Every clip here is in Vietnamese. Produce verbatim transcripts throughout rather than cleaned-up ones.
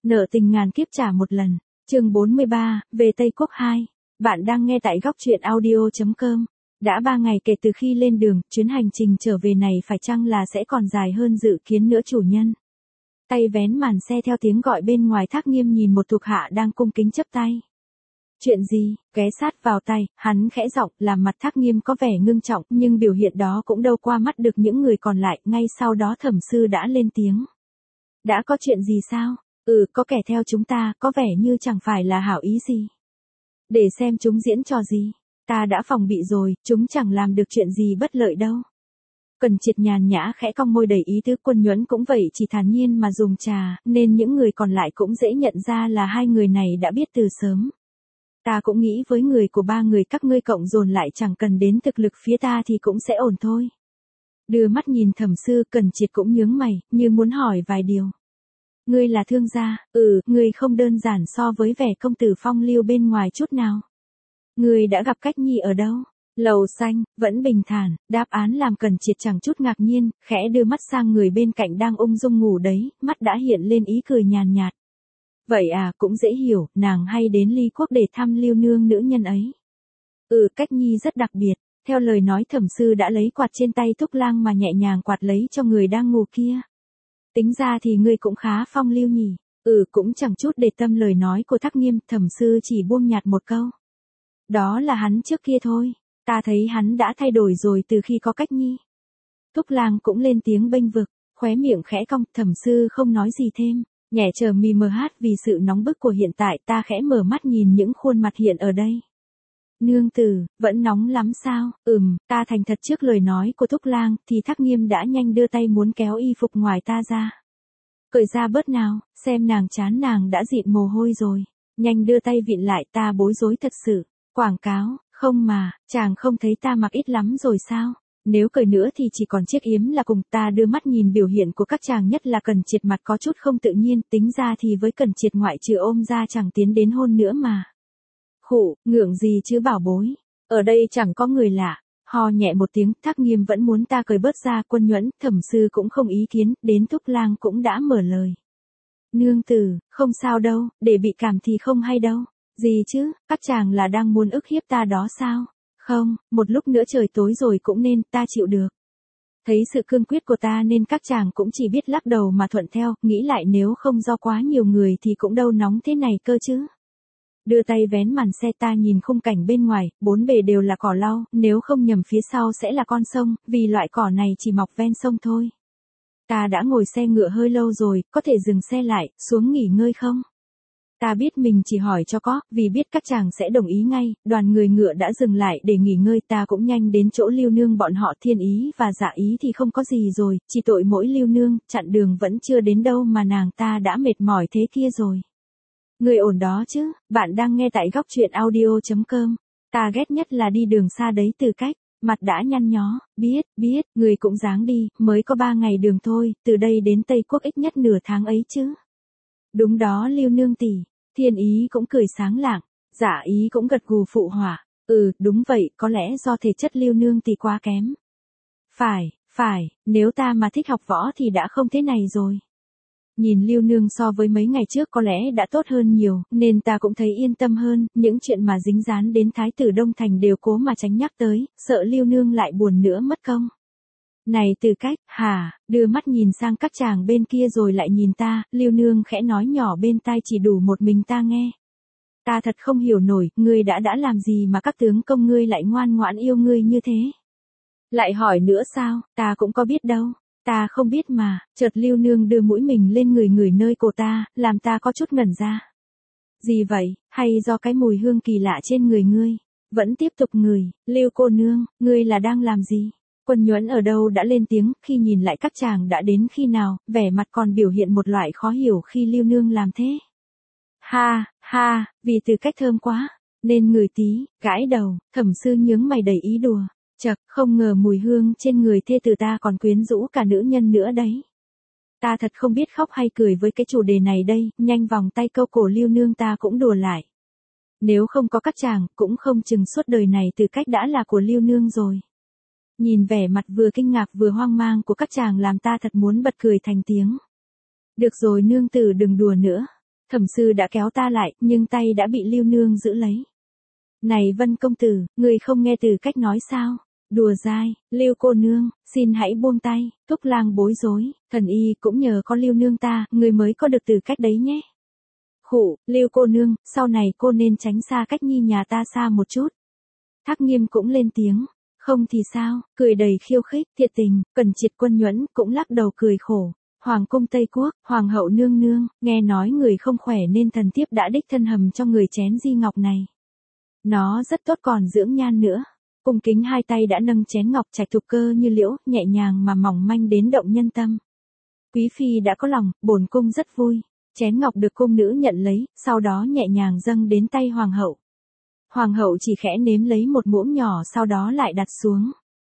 Nợ tình ngàn kiếp trả một lần. Chương bốn mươi ba, về Tây Quốc hai. Bạn đang nghe tại góc truyện audio chấm com. Đã ba ngày kể từ khi lên đường, chuyến hành trình trở về này phải chăng là sẽ còn dài hơn dự kiến nữa chủ nhân. Tay vén màn xe theo tiếng gọi bên ngoài, Thác Nghiêm nhìn một thuộc hạ đang cung kính chấp tay. Chuyện gì? Ghé sát vào tay, hắn khẽ giọng, làm mặt Thác Nghiêm có vẻ ngưng trọng, nhưng biểu hiện đó cũng đâu qua mắt được những người còn lại. Ngay sau đó Thẩm Sư đã lên tiếng. Đã có chuyện gì sao? Ừ, có kẻ theo chúng ta, có vẻ như chẳng phải là hảo ý gì. Để xem chúng diễn trò gì. Ta đã phòng bị rồi, chúng chẳng làm được chuyện gì bất lợi đâu. Cần Triệt nhàn nhã khẽ cong môi đầy ý tứ. Quân Nhuẫn cũng vậy, chỉ thản nhiên mà dùng trà, nên những người còn lại cũng dễ nhận ra là hai người này đã biết từ sớm. Ta cũng nghĩ với người của ba người các ngươi cộng dồn lại chẳng cần đến thực lực phía ta thì cũng sẽ ổn thôi. Đưa mắt nhìn Thẩm Sư, Cần Triệt cũng nhướng mày, như muốn hỏi vài điều. Ngươi là thương gia, ừ, ngươi không đơn giản so với vẻ công tử phong lưu bên ngoài chút nào. Ngươi đã gặp Cách Nhi ở đâu? Lầu xanh, vẫn bình thản, đáp án làm Cần Triệt chẳng chút ngạc nhiên, khẽ đưa mắt sang người bên cạnh đang ung dung ngủ đấy, mắt đã hiện lên ý cười nhàn nhạt. Vậy à, cũng dễ hiểu, nàng hay đến Ly Quốc để thăm Lưu nương nữ nhân ấy. Ừ, Cách Nhi rất đặc biệt. Theo lời nói, Thẩm Sư đã lấy quạt trên tay Thúc Lang mà nhẹ nhàng quạt lấy cho người đang ngủ kia. Tính ra thì ngươi cũng khá phong lưu nhỉ. Ừ, cũng chẳng chút để tâm lời nói của Thác Nghiêm. Thẩm Sư chỉ buông nhạt một câu. Đó là hắn trước kia thôi. Ta thấy hắn đã thay đổi rồi từ khi có Cách Nhi. Thúc Lang cũng lên tiếng bênh vực, khóe miệng khẽ cong. Thẩm Sư không nói gì thêm, nhẹ chờ mì mờ hát vì sự nóng bức của hiện tại. Ta khẽ mở mắt nhìn những khuôn mặt hiện ở đây. Nương tử, vẫn nóng lắm sao? Ừm, ta thành thật trước lời nói của Thúc Lang, thì Thác Nghiêm đã nhanh đưa tay muốn kéo y phục ngoài ta ra. Cởi ra bớt nào, xem nàng chán nàng đã dịn mồ hôi rồi. Nhanh đưa tay vịn lại, ta bối rối thật sự. Quảng cáo, không mà, chàng không thấy ta mặc ít lắm rồi sao? Nếu cởi nữa thì chỉ còn chiếc yếm là cùng. Ta đưa mắt nhìn biểu hiện của các chàng, nhất là Cần Triệt, mặt có chút không tự nhiên. Tính ra thì với Cần Triệt ngoại trừ ôm ra chẳng tiến đến hôn nữa mà. Khụ, ngượng gì chứ bảo bối. Ở đây chẳng có người lạ. Ho nhẹ một tiếng, Thác Nghiêm vẫn muốn ta cởi bớt ra. Quân Nhuẫn, Thẩm Sư cũng không ý kiến, đến Thúc Lang cũng đã mở lời. Nương tử, không sao đâu, để bị cảm thì không hay đâu. Gì chứ, các chàng là đang muốn ức hiếp ta đó sao? Không, một lúc nữa trời tối rồi cũng nên, ta chịu được. Thấy sự cương quyết của ta nên các chàng cũng chỉ biết lắc đầu mà thuận theo, nghĩ lại nếu không do quá nhiều người thì cũng đâu nóng thế này cơ chứ. Đưa tay vén màn xe, ta nhìn khung cảnh bên ngoài, bốn bề đều là cỏ lau, nếu không nhầm phía sau sẽ là con sông, vì loại cỏ này chỉ mọc ven sông thôi. Ta đã ngồi xe ngựa hơi lâu rồi, có thể dừng xe lại, xuống nghỉ ngơi không? Ta biết mình chỉ hỏi cho có, vì biết các chàng sẽ đồng ý ngay. Đoàn người ngựa đã dừng lại để nghỉ ngơi, ta cũng nhanh đến chỗ Lưu nương bọn họ. Thiên ý và Dạ ý thì không có gì rồi, chỉ tội mỗi Lưu nương, chặn đường vẫn chưa đến đâu mà nàng ta đã mệt mỏi thế kia rồi. Người ổn đó chứ? Bạn đang nghe tại góc truyện audio chấm com. Ta ghét nhất là đi đường xa đấy. Từ Cách, mặt đã nhăn nhó. Biết, biết, người cũng dáng đi, mới có ba ngày đường thôi, từ đây đến Tây Quốc ít nhất nửa tháng ấy chứ. Đúng đó Lưu nương tỷ. Thiên ý cũng cười sáng lạng, Dạ ý cũng gật gù phụ họa. Ừ, đúng vậy, có lẽ do thể chất Lưu nương tỷ quá kém. Phải, phải, nếu ta mà thích học võ thì đã không thế này rồi. Nhìn Lưu nương so với mấy ngày trước có lẽ đã tốt hơn nhiều, nên ta cũng thấy yên tâm hơn. Những chuyện mà dính dán đến Thái tử Đông Thành đều cố mà tránh nhắc tới, sợ Lưu nương lại buồn nữa mất công. Này Từ Cách, hả? Đưa mắt nhìn sang các chàng bên kia rồi lại nhìn ta. Lưu nương khẽ nói nhỏ bên tai chỉ đủ một mình ta nghe. Ta thật không hiểu nổi, ngươi đã đã làm gì mà các tướng công ngươi lại ngoan ngoãn yêu ngươi như thế? Lại hỏi nữa sao? Ta cũng có biết đâu. Ta không biết mà. Chợt Lưu nương đưa mũi mình lên người người nơi cổ ta, làm ta có chút ngẩn ra. Gì vậy? Hay do cái mùi hương kỳ lạ trên người ngươi? Vẫn tiếp tục ngửi. Lưu cô nương, ngươi là đang làm gì? Quân Nhuẫn ở đâu đã lên tiếng, khi nhìn lại các chàng đã đến khi nào, vẻ mặt còn biểu hiện một loại khó hiểu khi Lưu nương làm thế. Ha, ha, vì Từ Cách thơm quá, nên ngửi tí, gãi đầu. Thẩm Sư nhướng mày đầy ý đùa. Chậc, không ngờ mùi hương trên người thê tử ta còn quyến rũ cả nữ nhân nữa đấy. Ta thật không biết khóc hay cười với cái chủ đề này đây, nhanh vòng tay câu cổ Lưu nương ta cũng đùa lại. Nếu không có các chàng, cũng không chừng suốt đời này Từ Cách đã là của Lưu nương rồi. Nhìn vẻ mặt vừa kinh ngạc vừa hoang mang của các chàng làm ta thật muốn bật cười thành tiếng. Được rồi nương tử đừng đùa nữa. Thẩm sư đã kéo ta lại, nhưng tay đã bị Lưu Nương giữ lấy. Này Vân công tử, người không nghe từ cách nói sao? Đùa dai, Lưu cô nương, xin hãy buông tay. Thúc lang bối rối, thần y cũng nhờ có Lưu nương ta, người mới có được từ cách đấy nhé. Khụ, Lưu cô nương, sau này cô nên tránh xa cách nhi nhà ta xa một chút. Thác Nghiêm cũng lên tiếng. Không thì sao, cười đầy khiêu khích, thiệt tình. Cẩn Triệt Quân Nhuẫn cũng lắc đầu cười khổ. Hoàng cung Tây Quốc, Hoàng hậu nương nương, nghe nói người không khỏe nên thần thiếp đã đích thân hầm cho người chén di ngọc này. Nó rất tốt còn dưỡng nhan nữa. Cung kính hai tay đã nâng chén ngọc Trạch Thục Cơ như liễu, nhẹ nhàng mà mỏng manh đến động nhân tâm. Quý phi đã có lòng, bổn cung rất vui. Chén ngọc được cung nữ nhận lấy, sau đó nhẹ nhàng dâng đến tay hoàng hậu. Hoàng hậu chỉ khẽ nếm lấy một muỗng nhỏ sau đó lại đặt xuống.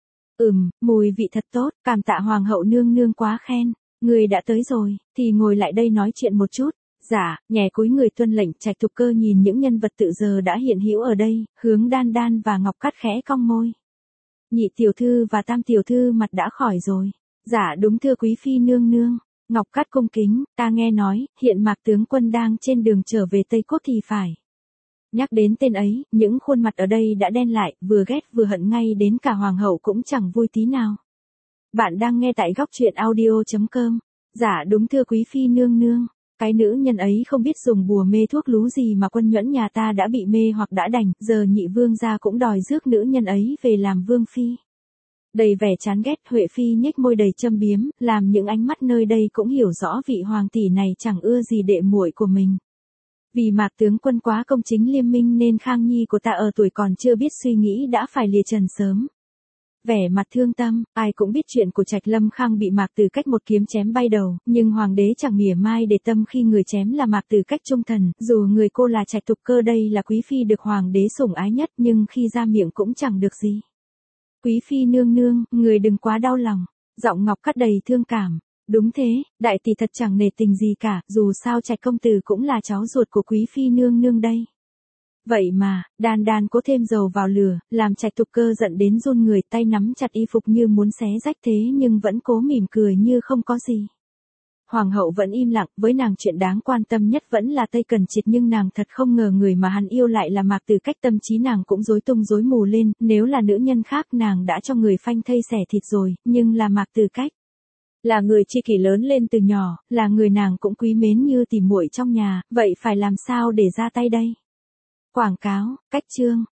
Ừm, mùi vị thật tốt, cảm tạ hoàng hậu nương nương quá khen. Người đã tới rồi, thì ngồi lại đây nói chuyện một chút. Dạ, nhẹ cúi người tuân lệnh. Trạch Thục Cơ nhìn những nhân vật tự giờ đã hiện hữu ở đây, hướng Đan Đan và Ngọc Cát khẽ cong môi. Nhị tiểu thư và tam tiểu thư mặt đã khỏi rồi. Dạ đúng thưa quý phi nương nương. Ngọc Cát cung kính, ta nghe nói, hiện Mạc tướng quân đang trên đường trở về Tây Quốc thì phải. Nhắc đến tên ấy, những khuôn mặt ở đây đã đen lại, vừa ghét vừa hận, ngay đến cả hoàng hậu cũng chẳng vui tí nào. Bạn đang nghe tại góc truyện audio chấm com. Dạ đúng thưa quý phi nương nương. Cái nữ nhân ấy không biết dùng bùa mê thuốc lú gì mà Quân Nhuẫn nhà ta đã bị mê hoặc đã đành, giờ nhị vương gia cũng đòi rước nữ nhân ấy về làm vương phi. Đầy vẻ chán ghét, Huệ phi nhếch môi đầy châm biếm, làm những ánh mắt nơi đây cũng hiểu rõ vị hoàng tỷ này chẳng ưa gì đệ muội của mình. Vì Mạc tướng quân quá công chính liêm minh nên Khang Nhi của ta ở tuổi còn chưa biết suy nghĩ đã phải lìa trần sớm. Vẻ mặt thương tâm, ai cũng biết chuyện của Trạch Lâm Khang bị Mạc Tử Cách một kiếm chém bay đầu, nhưng hoàng đế chẳng mỉa mai để tâm khi người chém là Mạc Tử Cách trung thần, dù người cô là Trạch Thục Cơ đây là quý phi được hoàng đế sủng ái nhất nhưng khi ra miệng cũng chẳng được gì. Quý phi nương nương, người đừng quá đau lòng. Giọng Ngọc Cát đầy thương cảm. Đúng thế, đại tỷ thật chẳng nể tình gì cả, dù sao Trạch công tử cũng là cháu ruột của quý phi nương nương đây. Vậy mà, Đan Đan cố thêm dầu vào lửa, làm Trạch Thục Cơ giận đến run người, tay nắm chặt y phục như muốn xé rách thế nhưng vẫn cố mỉm cười như không có gì. Hoàng hậu vẫn im lặng, với nàng chuyện đáng quan tâm nhất vẫn là Tây Cẩn Triệt, nhưng nàng thật không ngờ người mà hắn yêu lại là Mạc Tử Cách. Tâm trí nàng cũng rối tung rối mù lên, nếu là nữ nhân khác nàng đã cho người phanh thây xẻ thịt rồi, nhưng là Mạc Tử Cách. Là người tri kỷ lớn lên từ nhỏ, là người nàng cũng quý mến như tỉ muội trong nhà, vậy phải làm sao để ra tay đây? Quảng cáo, cách chương.